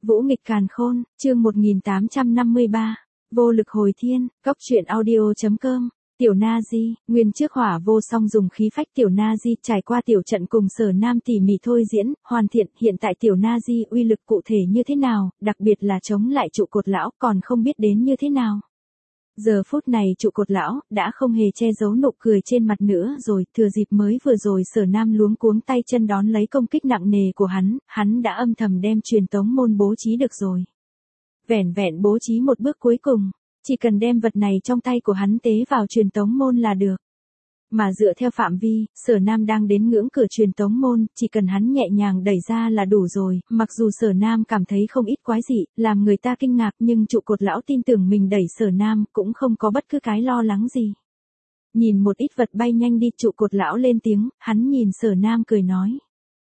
Vũ nghịch càn khôn, chương 1853, vô lực hồi thiên, góc truyện audio.com. Tiểu Na Di, nguyên trước hỏa vô song dùng khí phách Tiểu Na Di trải qua tiểu trận cùng Sở Nam tỉ mỉ thôi diễn, hoàn thiện, hiện tại Tiểu Na Di uy lực cụ thể như thế nào, đặc biệt là chống lại trụ cột lão còn không biết đến như thế nào. Giờ phút này trụ cột lão đã không hề che giấu nụ cười trên mặt nữa rồi, thừa dịp mới vừa rồi Sở Nam luống cuống tay chân đón lấy công kích nặng nề của hắn đã âm thầm đem truyền tống môn bố trí được rồi. Vẻn vẹn bố trí một bước cuối cùng, chỉ cần đem vật này trong tay của hắn tế vào truyền tống môn là được. Mà dựa theo phạm vi, Sở Nam đang đến ngưỡng cửa truyền tống môn, chỉ cần hắn nhẹ nhàng đẩy ra là đủ rồi, mặc dù Sở Nam cảm thấy không ít quái dị, làm người ta kinh ngạc nhưng trụ cột lão tin tưởng mình đẩy Sở Nam cũng không có bất cứ cái lo lắng gì. Nhìn một ít vật bay nhanh đi, trụ cột lão lên tiếng, hắn nhìn Sở Nam cười nói.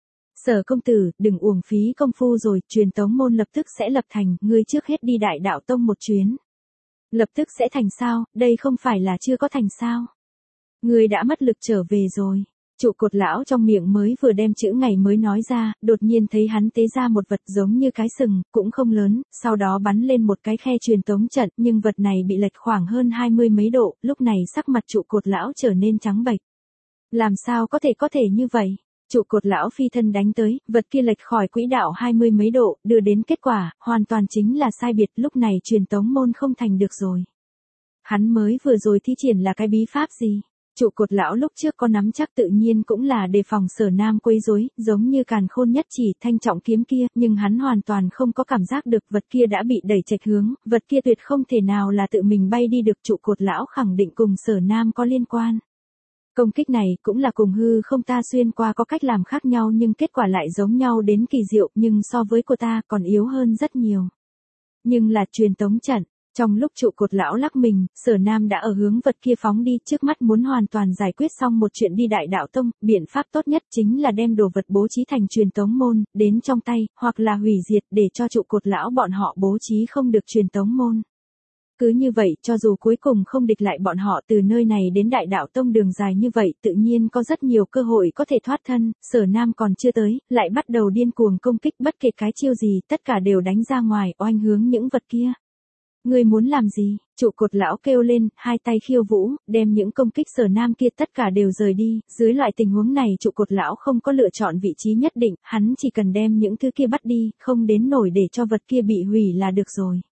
Sở công tử, đừng uổng phí công phu rồi, truyền tống môn lập tức sẽ lập thành, ngươi trước hết đi Đại Đạo Tông một chuyến. Lập tức sẽ thành sao, đây không phải là chưa có thành sao. Ngươi đã mất lực trở về rồi. Trụ cột lão trong miệng mới vừa đem chữ ngày mới nói ra, đột nhiên thấy hắn tế ra một vật giống như cái sừng, cũng không lớn, sau đó bắn lên một cái khe truyền tống trận, nhưng vật này bị lệch khoảng hơn 20 mấy độ, lúc này sắc mặt trụ cột lão trở nên trắng bệch. Làm sao có thể như vậy? Trụ cột lão phi thân đánh tới, vật kia lệch khỏi quỹ đạo 20 mấy độ, đưa đến kết quả, hoàn toàn chính là sai biệt, lúc này truyền tống môn không thành được rồi. Hắn mới vừa rồi thi triển là cái bí pháp gì? Trụ cột lão lúc trước có nắm chắc tự nhiên cũng là đề phòng Sở Nam quấy rối, giống như càn khôn nhất chỉ thanh trọng kiếm kia, nhưng hắn hoàn toàn không có cảm giác được vật kia đã bị đẩy chệch hướng, vật kia tuyệt không thể nào là tự mình bay đi được, trụ cột lão khẳng định cùng Sở Nam có liên quan. Công kích này cũng là cùng hư không ta xuyên qua có cách làm khác nhau nhưng kết quả lại giống nhau đến kỳ diệu, nhưng so với của ta còn yếu hơn rất nhiều. Nhưng là truyền tống trận. Trong lúc trụ cột lão lắc mình, Sở Nam đã ở hướng vật kia phóng đi, trước mắt muốn hoàn toàn giải quyết xong một chuyện đi Đại Đạo Tông, biện pháp tốt nhất chính là đem đồ vật bố trí thành truyền tống môn, đến trong tay, hoặc là hủy diệt để cho trụ cột lão bọn họ bố trí không được truyền tống môn. Cứ như vậy, cho dù cuối cùng không địch lại bọn họ từ nơi này đến Đại Đạo Tông đường dài như vậy, tự nhiên có rất nhiều cơ hội có thể thoát thân, Sở Nam còn chưa tới, lại bắt đầu điên cuồng công kích bất kể cái chiêu gì, tất cả đều đánh ra ngoài, oanh hướng những vật kia. Ngươi muốn làm gì? Trụ cột lão kêu lên, hai tay khiêu vũ, đem những công kích Sở Nam kia tất cả đều rời đi, dưới loại tình huống này trụ cột lão không có lựa chọn vị trí nhất định, hắn chỉ cần đem những thứ kia bắt đi, không đến nổi để cho vật kia bị hủy là được rồi.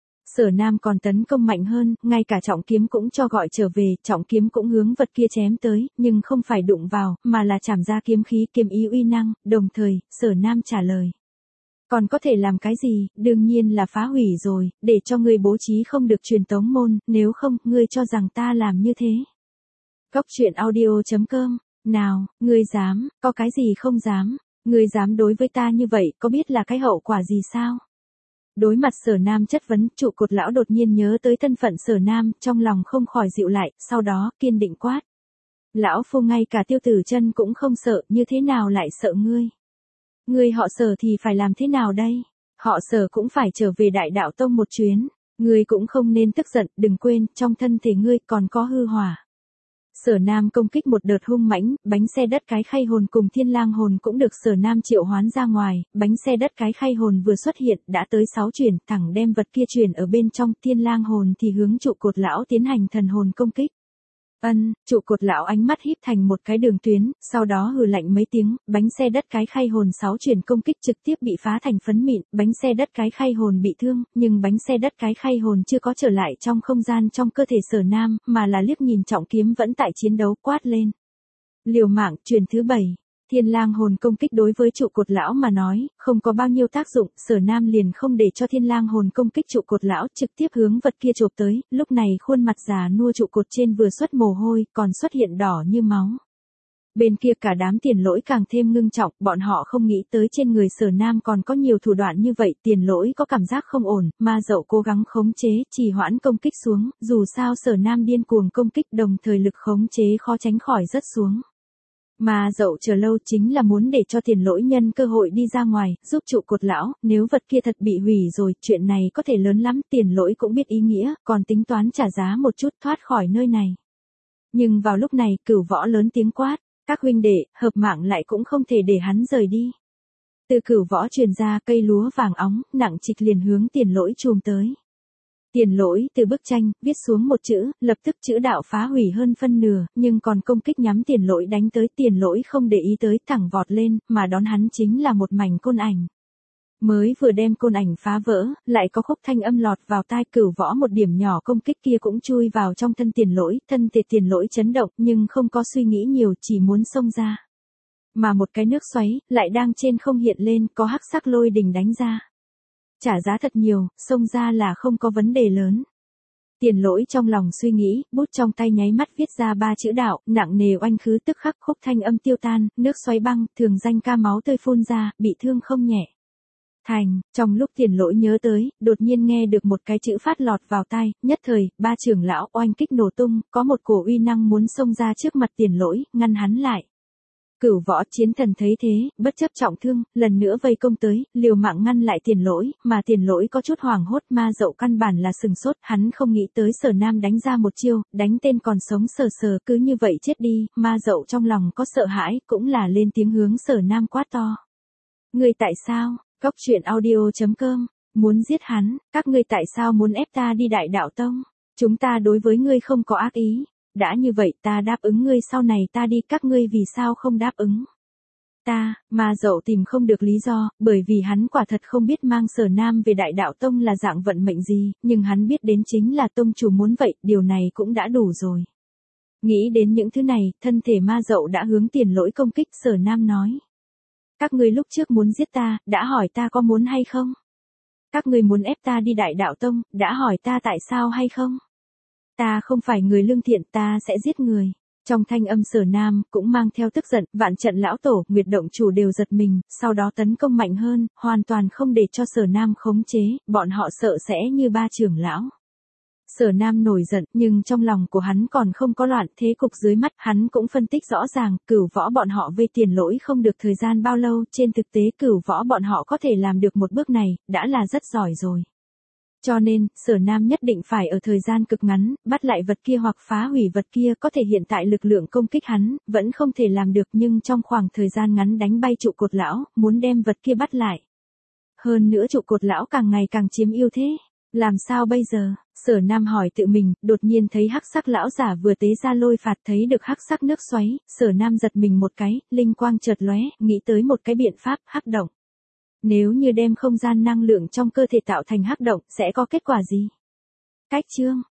Sở Nam còn tấn công mạnh hơn, ngay cả trọng kiếm cũng cho gọi trở về, trọng kiếm cũng hướng vật kia chém tới, nhưng không phải đụng vào, mà là chảm ra kiếm khí, kiếm ý uy năng, đồng thời, Sở Nam trả lời. Còn có thể làm cái gì, đương nhiên là phá hủy rồi, để cho ngươi bố trí không được truyền tống môn, nếu không, ngươi cho rằng ta làm như thế. Góc truyện audio.com, nào, ngươi dám, có cái gì không dám, ngươi dám đối với ta như vậy, có biết là cái hậu quả gì sao? Đối mặt Sở Nam chất vấn, trụ cột lão đột nhiên nhớ tới thân phận Sở Nam, trong lòng không khỏi dịu lại, sau đó, kiên định quát. Lão phu ngay cả Tiêu Tử Chân cũng không sợ, như thế nào lại sợ ngươi? Ngươi họ Sở thì phải làm thế nào đây? Họ Sở cũng phải trở về Đại Đạo Tông một chuyến. Ngươi cũng không nên tức giận, đừng quên, trong thân thể ngươi còn có hư hỏa. Sở Nam công kích một đợt hung mãnh, bánh xe đất cái khay hồn cùng thiên lang hồn cũng được Sở Nam triệu hoán ra ngoài, bánh xe đất cái khay hồn vừa xuất hiện, đã tới 6 chuyển, thẳng đem vật kia chuyển ở bên trong, thiên lang hồn thì hướng trụ cột lão tiến hành thần hồn công kích. Trụ cột lão ánh mắt híp thành một cái đường tuyến, sau đó hừ lạnh mấy tiếng, bánh xe đất cái khay hồn 6 chuyển công kích trực tiếp bị phá thành phấn mịn, bánh xe đất cái khay hồn bị thương, nhưng bánh xe đất cái khay hồn chưa có trở lại trong không gian trong cơ thể Sở Nam, mà là liếc nhìn trọng kiếm vẫn tại chiến đấu, quát lên. Liều mạng, truyền thứ 7. Thiên lang hồn công kích đối với trụ cột lão mà nói, không có bao nhiêu tác dụng, Sở Nam liền không để cho thiên lang hồn công kích trụ cột lão, trực tiếp hướng vật kia chộp tới, lúc này khuôn mặt già nua trụ cột trên vừa xuất mồ hôi, còn xuất hiện đỏ như máu. Bên kia cả đám tiền lỗi càng thêm ngưng trọng, bọn họ không nghĩ tới trên người Sở Nam còn có nhiều thủ đoạn như vậy, tiền lỗi có cảm giác không ổn, ma dậu cố gắng khống chế, trì hoãn công kích xuống, dù sao Sở Nam điên cuồng công kích đồng thời lực khống chế khó tránh khỏi rớt xuống. Mà dậu chờ lâu chính là muốn để cho tiền lỗi nhân cơ hội đi ra ngoài, giúp trụ cột lão, nếu vật kia thật bị hủy rồi, chuyện này có thể lớn lắm, tiền lỗi cũng biết ý nghĩa, còn tính toán trả giá một chút thoát khỏi nơi này. Nhưng vào lúc này, Cửu Võ lớn tiếng quát, các huynh đệ, hợp mạng lại cũng không thể để hắn rời đi. Từ Cửu Võ truyền ra cây lúa vàng óng, nặng trịch liền hướng Tiền Lỗi chùm tới. Tiền Lỗi từ bức tranh, viết xuống một chữ, lập tức chữ đạo phá hủy hơn phân nửa, nhưng còn công kích nhắm Tiền Lỗi đánh tới. Tiền Lỗi không để ý tới, thẳng vọt lên, mà đón hắn chính là một mảnh côn ảnh. Mới vừa đem côn ảnh phá vỡ, lại có khúc thanh âm lọt vào tai. Cửu Võ một điểm nhỏ công kích kia cũng chui vào trong thân Tiền Lỗi, thân thể Tiền Lỗi chấn động nhưng không có suy nghĩ nhiều, chỉ muốn xông ra. Mà một cái nước xoáy, lại đang trên không hiện lên, có hắc sắc lôi đình đánh ra. Trả giá thật nhiều, xông ra là không có vấn đề lớn. Tiền Lỗi trong lòng suy nghĩ, bút trong tay nháy mắt viết ra 3 chữ đạo, nặng nề oanh khứ tức khắc khúc thanh âm tiêu tan, nước xoáy băng, thường danh ca máu tươi phun ra, bị thương không nhẹ. Thành, trong lúc Tiền Lỗi nhớ tới, đột nhiên nghe được một cái chữ phát lọt vào tai, nhất thời, 3 trưởng lão oanh kích nổ tung, có một cổ uy năng muốn xông ra trước mặt Tiền Lỗi, ngăn hắn lại. Cửu Võ chiến thần thấy thế, bất chấp trọng thương, lần nữa vây công tới, liều mạng ngăn lại Tiền Lỗi, mà Tiền Lỗi có chút hoảng hốt. Ma Dậu căn bản là sừng sốt, hắn không nghĩ tới Sở Nam đánh ra một chiêu, đánh tên còn sống sờ sờ, cứ như vậy chết đi. Ma Dậu trong lòng có sợ hãi, cũng là lên tiếng hướng Sở Nam quát to. Ngươi tại sao? Góc truyện audio.com, muốn giết hắn, các ngươi tại sao muốn ép ta đi Đại Đạo Tông? Chúng ta đối với ngươi không có ác ý. Đã như vậy ta đáp ứng ngươi, sau này ta đi, các ngươi vì sao không đáp ứng? Ma Dậu tìm không được lý do, bởi vì hắn quả thật không biết mang Sở Nam về Đại Đạo Tông là dạng vận mệnh gì, nhưng hắn biết đến chính là tông chủ muốn vậy, điều này cũng đã đủ rồi. Nghĩ đến những thứ này, thân thể Ma Dậu đã hướng Tiền Lỗi công kích. Sở Nam nói. Các ngươi lúc trước muốn giết ta, đã hỏi ta có muốn hay không? Các ngươi muốn ép ta đi Đại Đạo Tông, đã hỏi ta tại sao hay không? Ta không phải người lương thiện, ta sẽ giết người. Trong thanh âm Sở Nam, cũng mang theo tức giận. Vạn Trận lão tổ, Nguyệt Động chủ đều giật mình, sau đó tấn công mạnh hơn, hoàn toàn không để cho Sở Nam khống chế, bọn họ sợ sẽ như 3 trưởng lão. Sở Nam nổi giận, nhưng trong lòng của hắn còn không có loạn. Thế cục dưới mắt, hắn cũng phân tích rõ ràng, Cửu Võ bọn họ vây Tiền Lỗi không được thời gian bao lâu, trên thực tế Cửu Võ bọn họ có thể làm được một bước này, đã là rất giỏi rồi. Cho nên, Sở Nam nhất định phải ở thời gian cực ngắn, bắt lại vật kia hoặc phá hủy vật kia. Có thể hiện tại lực lượng công kích hắn, vẫn không thể làm được, nhưng trong khoảng thời gian ngắn đánh bay trụ cột lão, muốn đem vật kia bắt lại. Hơn nữa trụ cột lão càng ngày càng chiếm ưu thế. Làm sao bây giờ? Sở Nam hỏi tự mình, đột nhiên thấy hắc sắc lão giả vừa tế ra lôi phạt, thấy được hắc sắc nước xoáy. Sở Nam giật mình một cái, linh quang chợt lóe, nghĩ tới một cái biện pháp, hắc động. Nếu như đem không gian năng lượng trong cơ thể tạo thành hắc động, sẽ có kết quả gì? Cách chương